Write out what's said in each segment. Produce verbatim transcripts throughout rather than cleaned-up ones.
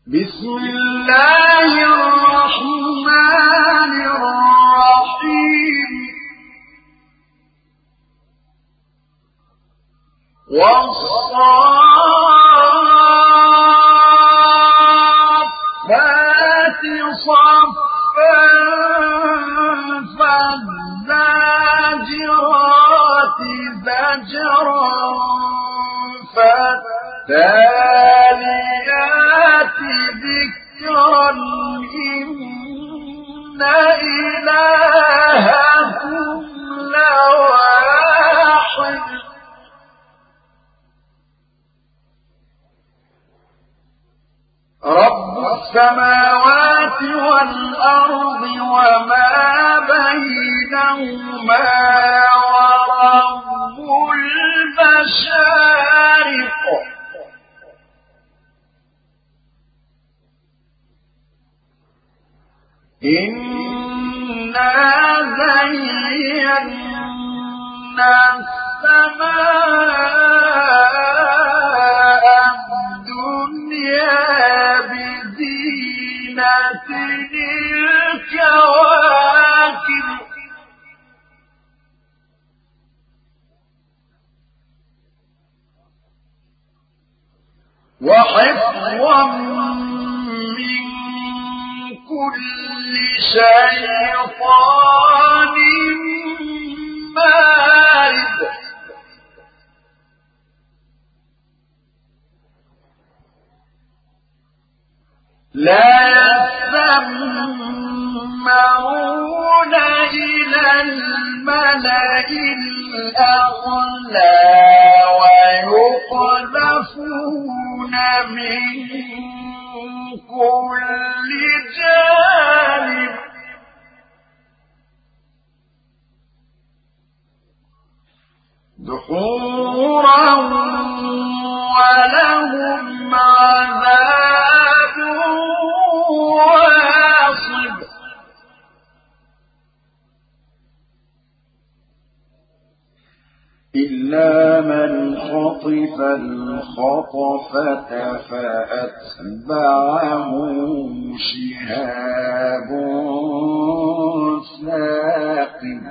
بسم الله الرحمن الرحيم والصافات صفا فالزاجرات زجرا فالتاليات ذكرا إن إلهكم لواحد رب السماوات والأرض وما بينهما ورب المشارق إنا زينا السماء الدنيا بزينة الكواكب وحفظا من كل شيطان مارد لا يسمعون إلى الملأ الأعلى ويقذفون من كل جانب دحورا ولهم عذاب واصب إلا من خطف الخطفة فأتبعه شهاب ثاقب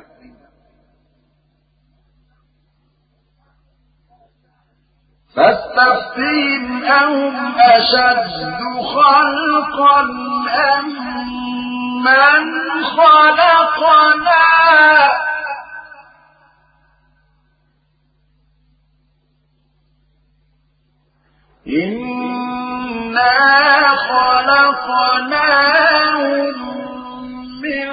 فاستفتهم أهم أشد خلقا أم من خلقنا إنا خلقناهم من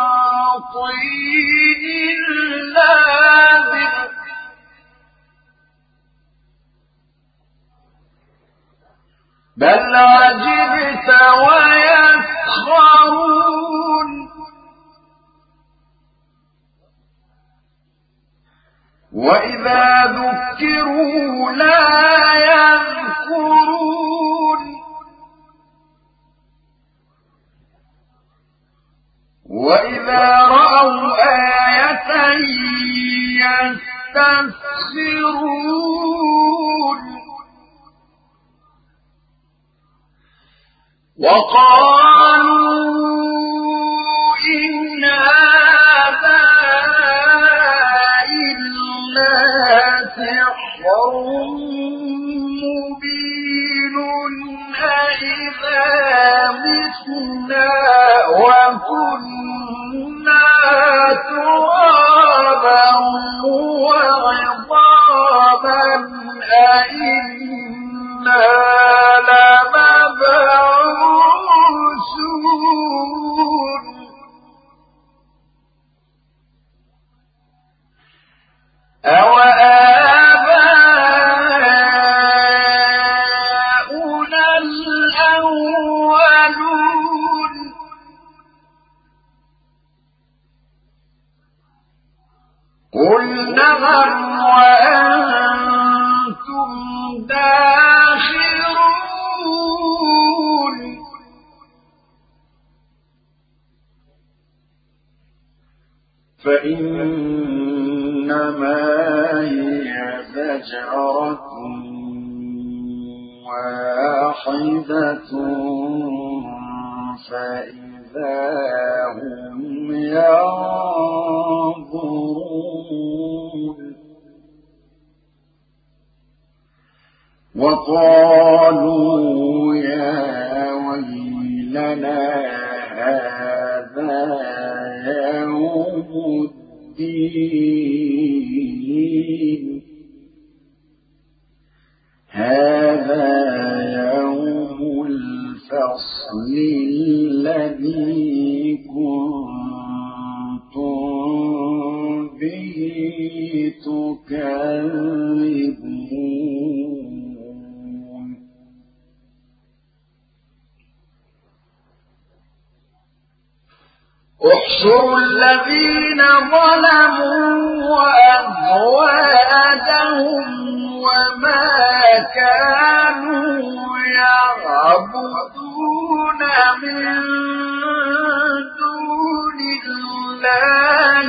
طين لازب بل عجبت ويسخرون وإذا ذكروا لا يذكرون وإذا رأوا آية يستسخرون وقالوا إن هذا إلا سحر مبين أإذا متنا وكنا ترابا وعظاما أإنا لمبعوثون أوآباؤنا الأولون قل نعم وأنتم داخرون فإنما هي زجرة واحدة فإذا هم ينظرون وقالوا يا ويلنا هذا يوم الدين هذا يوم الفصل الذي كنتم به تكذبون احشروا الذين ظلموا وأزواجهم وما كانوا يعبدون من دون الله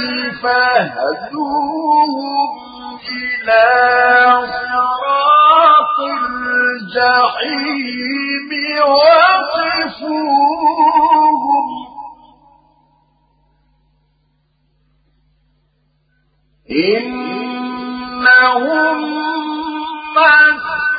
فاهدوهم إلى صراط الجحيم وقفوهم إنهم مسؤولون